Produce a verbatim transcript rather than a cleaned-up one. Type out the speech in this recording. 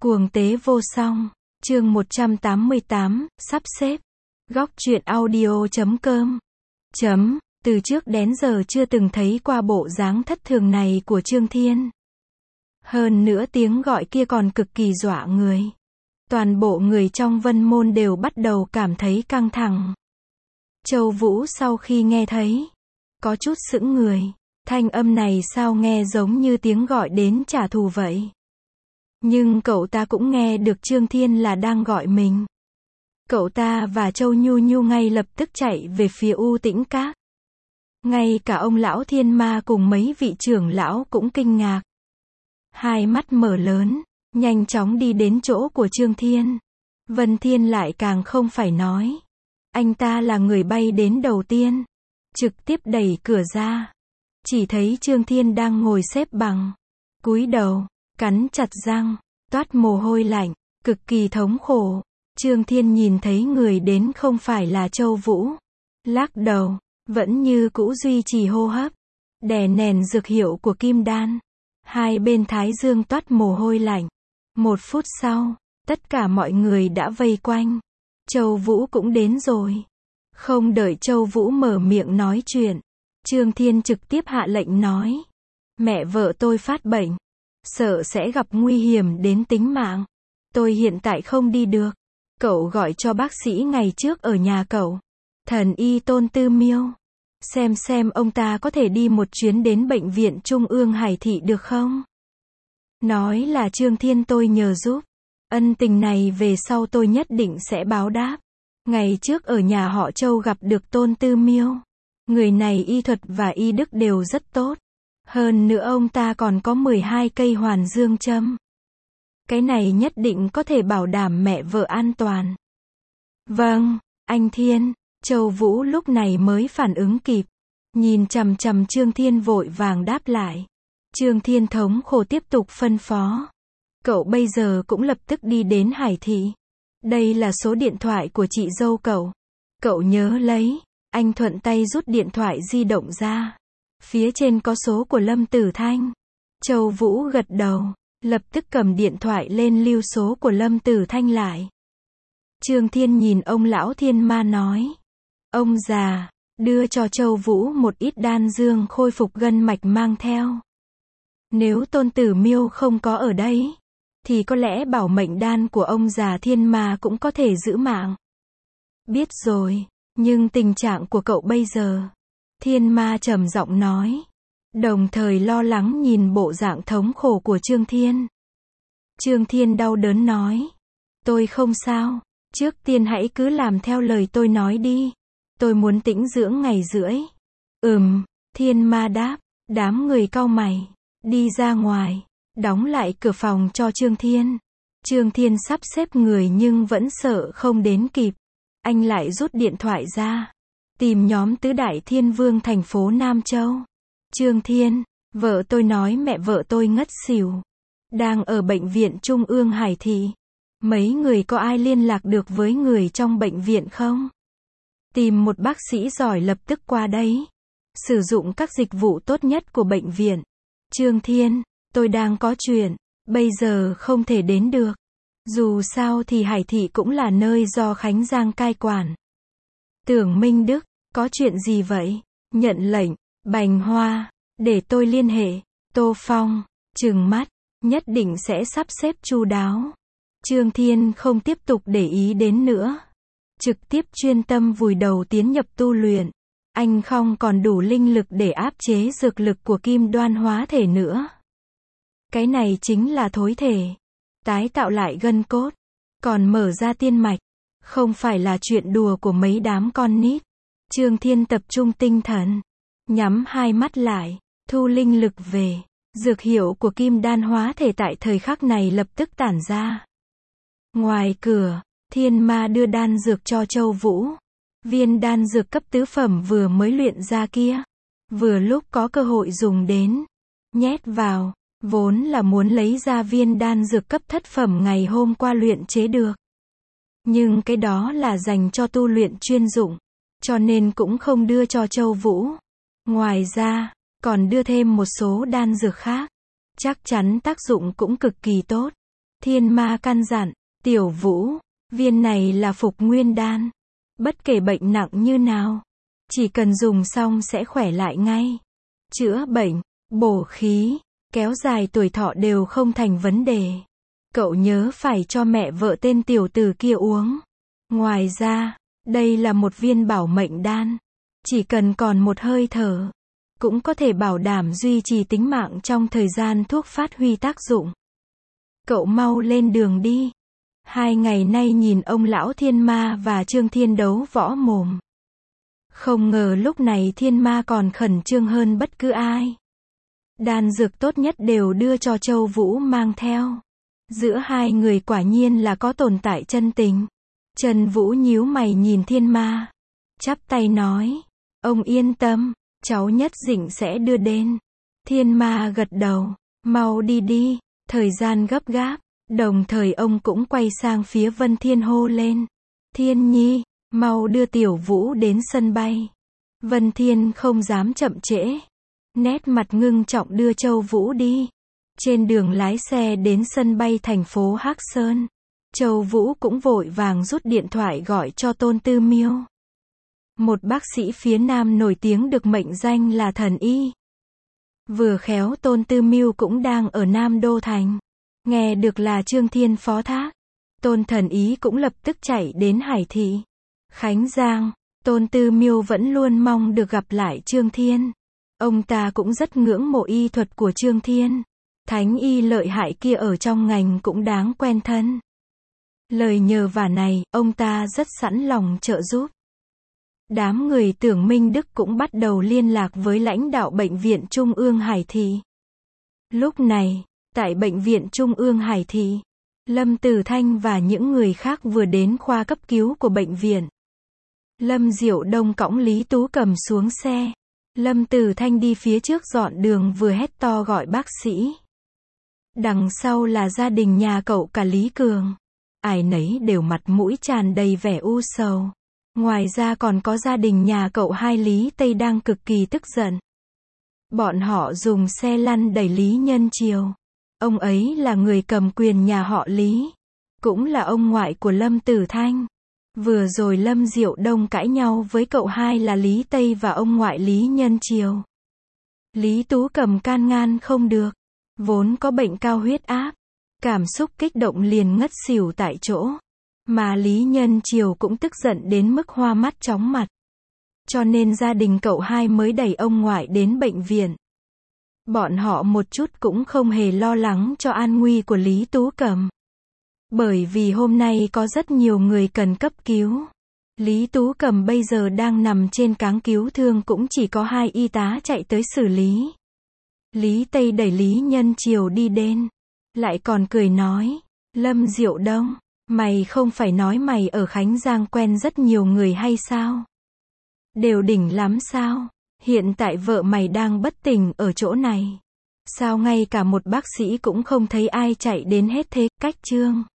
Cuồng tế vô song, chương một trăm tám mươi tám, sắp xếp. Góc truyện audio chấm com. Chấm, từ trước đến giờ chưa từng thấy qua bộ dáng thất thường này của Trương Thiên. Hơn nữa tiếng gọi kia còn cực kỳ dọa người. Toàn bộ người trong Vân Môn đều bắt đầu cảm thấy căng thẳng. Châu Vũ sau khi nghe thấy, có chút sững người. Thanh âm này sao nghe giống như tiếng gọi đến trả thù vậy? Nhưng cậu ta cũng nghe được Trương Thiên là đang gọi mình. Cậu ta và Châu Nhu Nhu ngay lập tức chạy về phía U Tĩnh Các. Ngay cả ông lão Thiên Ma cùng mấy vị trưởng lão cũng kinh ngạc. Hai mắt mở lớn, nhanh chóng đi đến chỗ của Trương Thiên. Vân Thiên lại càng không phải nói. Anh ta là người bay đến đầu tiên. Trực tiếp đẩy cửa ra. Chỉ thấy Trương Thiên đang ngồi xếp bằng. Cúi đầu, cắn chặt răng, toát mồ hôi lạnh, cực kỳ thống khổ. Trương Thiên nhìn thấy người đến không phải là Châu Vũ. Lắc đầu, vẫn như cũ duy trì hô hấp. Đè nén dược hiệu của kim đan. Hai bên thái dương toát mồ hôi lạnh. Một phút sau, tất cả mọi người đã vây quanh. Châu Vũ cũng đến rồi. Không đợi Châu Vũ mở miệng nói chuyện, Trương Thiên trực tiếp hạ lệnh nói. Mẹ vợ tôi phát bệnh. Sợ sẽ gặp nguy hiểm đến tính mạng. Tôi hiện tại không đi được. Cậu gọi cho bác sĩ ngày trước ở nhà cậu. Thần y Tôn Tư Miêu. Xem xem ông ta có thể đi một chuyến đến bệnh viện Trung ương Hải Thị được không? Nói là Trương Thiên tôi nhờ giúp. Ân tình này về sau tôi nhất định sẽ báo đáp. Ngày trước ở nhà họ Châu gặp được Tôn Tư Miêu. Người này y thuật và y đức đều rất tốt. Hơn nữa ông ta còn có mười hai cây hoàn dương châm. Cái này nhất định có thể bảo đảm mẹ vợ an toàn. Vâng, anh Thiên. Châu Vũ lúc này mới phản ứng kịp. Nhìn chằm chằm Trương Thiên vội vàng đáp lại. Trương Thiên thống khổ tiếp tục phân phó. Cậu bây giờ cũng lập tức đi đến Hải Thị. Đây là số điện thoại của chị dâu cậu. Cậu nhớ lấy. Anh thuận tay rút điện thoại di động ra. Phía trên có số của Lâm Tử Thanh. Châu Vũ gật đầu. Lập tức cầm điện thoại lên lưu số của Lâm Tử Thanh lại. Trương Thiên nhìn ông lão Thiên Ma nói. Ông già, đưa cho Châu Vũ một ít đan dương khôi phục gân mạch mang theo. Nếu Tôn Tử Miêu không có ở đây, thì có lẽ bảo mệnh đan của ông già Thiên Ma cũng có thể giữ mạng. Biết rồi, nhưng tình trạng của cậu bây giờ. Thiên Ma trầm giọng nói. Đồng thời lo lắng nhìn bộ dạng thống khổ của Trương Thiên. Trương Thiên đau đớn nói. Tôi không sao, trước tiên hãy cứ làm theo lời tôi nói đi. Tôi muốn tĩnh dưỡng ngày rưỡi. Ừm, Thiên Ma đáp. Đám người cau mày. Đi ra ngoài. Đóng lại cửa phòng cho Trương Thiên. Trương Thiên sắp xếp người nhưng vẫn sợ không đến kịp. Anh lại rút điện thoại ra. Tìm nhóm tứ đại thiên vương thành phố Nam Châu. Trương Thiên, vợ tôi nói mẹ vợ tôi ngất xỉu. Đang ở bệnh viện Trung ương Hải Thị. Mấy người có ai liên lạc được với người trong bệnh viện không? Tìm một bác sĩ giỏi lập tức qua đấy. Sử dụng các dịch vụ tốt nhất của bệnh viện. Trương Thiên, tôi đang có chuyện. Bây giờ không thể đến được. Dù sao thì Hải Thị cũng là nơi do Khánh Giang cai quản. Tưởng Minh Đức, có chuyện gì vậy? Nhận lệnh. Bành Hoa, để tôi liên hệ. Tô Phong, trừng mắt, nhất định sẽ sắp xếp chu đáo. Trương Thiên không tiếp tục để ý đến nữa. Trực tiếp chuyên tâm vùi đầu tiến nhập tu luyện. Anh không còn đủ linh lực để áp chế dược lực của Kim Đoan hóa thể nữa. Cái này chính là thối thể. Tái tạo lại gân cốt. Còn mở ra tiên mạch. Không phải là chuyện đùa của mấy đám con nít. Trương Thiên tập trung tinh thần. Nhắm hai mắt lại, thu linh lực về. Dược hiệu của Kim Đan hóa thể tại thời khắc này lập tức tản ra. Ngoài cửa, Thiên Ma đưa đan dược cho Châu Vũ. Viên đan dược cấp tứ phẩm vừa mới luyện ra kia. Vừa lúc có cơ hội dùng đến. Nhét vào, vốn là muốn lấy ra viên đan dược cấp thất phẩm ngày hôm qua luyện chế được. Nhưng cái đó là dành cho tu luyện chuyên dụng. Cho nên cũng không đưa cho Châu Vũ. Ngoài ra, còn đưa thêm một số đan dược khác. Chắc chắn tác dụng cũng cực kỳ tốt. Thiên ma căn dặn, Tiểu Vũ, viên này là phục nguyên đan. Bất kể bệnh nặng như nào, chỉ cần dùng xong sẽ khỏe lại ngay. Chữa bệnh, bổ khí, kéo dài tuổi thọ đều không thành vấn đề. Cậu nhớ phải cho mẹ vợ tên tiểu tử kia uống. Ngoài ra, đây là một viên bảo mệnh đan. Chỉ cần còn một hơi thở, cũng có thể bảo đảm duy trì tính mạng trong thời gian thuốc phát huy tác dụng. Cậu mau lên đường đi. Hai ngày nay nhìn ông lão Thiên Ma và Trương Thiên đấu võ mồm. Không ngờ lúc này Thiên Ma còn khẩn trương hơn bất cứ ai. Đan dược tốt nhất đều đưa cho Châu Vũ mang theo. Giữa hai người quả nhiên là có tồn tại chân tình. Trần Vũ nhíu mày nhìn Thiên Ma, chắp tay nói, ông yên tâm, cháu nhất định sẽ đưa đến. Thiên Ma gật đầu, mau đi đi, thời gian gấp gáp. Đồng thời ông cũng quay sang phía Vân Thiên hô lên, Thiên Nhi, mau đưa Tiểu Vũ đến sân bay. Vân Thiên không dám chậm trễ, nét mặt ngưng trọng đưa Châu Vũ đi. Trên đường lái xe đến sân bay thành phố Hắc Sơn, Châu Vũ cũng vội vàng rút điện thoại gọi cho Tôn Tư Miêu. Một bác sĩ phía Nam nổi tiếng được mệnh danh là thần y. Vừa khéo Tôn Tư Miêu cũng đang ở Nam Đô Thành. Nghe được là Trương Thiên phó thác, Tôn thần ý cũng lập tức chạy đến Hải Thị, Khánh Giang. Tôn Tư Miêu vẫn luôn mong được gặp lại Trương Thiên. Ông ta cũng rất ngưỡng mộ y thuật của Trương Thiên. Thánh y lợi hại kia ở trong ngành cũng đáng quen thân. Lời nhờ vả này, ông ta rất sẵn lòng trợ giúp. Đám người Tưởng Minh Đức cũng bắt đầu liên lạc với lãnh đạo Bệnh viện Trung ương Hải Thị. Lúc này, tại Bệnh viện Trung ương Hải Thị, Lâm Tử Thanh và những người khác vừa đến khoa cấp cứu của bệnh viện. Lâm Diệu Đông cõng Lý Tú Cầm xuống xe. Lâm Tử Thanh đi phía trước dọn đường vừa hét to gọi bác sĩ. Đằng sau là gia đình nhà cậu cả Lý Cường. Ai nấy đều mặt mũi tràn đầy vẻ u sầu. Ngoài ra còn có gia đình nhà cậu hai Lý Tây đang cực kỳ tức giận. Bọn họ dùng xe lăn đẩy Lý Nhân Chiều. Ông ấy là người cầm quyền nhà họ Lý, cũng là ông ngoại của Lâm Tử Thanh. Vừa rồi Lâm Diệu Đông cãi nhau với cậu hai là Lý Tây và ông ngoại Lý Nhân Chiều. Lý Tú Cầm can ngăn không được, vốn có bệnh cao huyết áp, cảm xúc kích động liền ngất xỉu tại chỗ. Mà Lý Nhân Chiều cũng tức giận đến mức hoa mắt chóng mặt. Cho nên gia đình cậu hai mới đẩy ông ngoại đến bệnh viện. Bọn họ một chút cũng không hề lo lắng cho an nguy của Lý Tú Cầm. Bởi vì hôm nay có rất nhiều người cần cấp cứu. Lý Tú Cầm bây giờ đang nằm trên cáng cứu thương, cũng chỉ có hai y tá chạy tới xử lý. Lý Tây đẩy Lý Nhân Chiều đi đến, lại còn cười nói, Lâm Diệu Đông, mày không phải nói mày ở Khánh Giang quen rất nhiều người hay sao? Đều đỉnh lắm sao? Hiện tại vợ mày đang bất tỉnh ở chỗ này. Sao ngay cả một bác sĩ cũng không thấy ai chạy đến hết thế? Cách Trương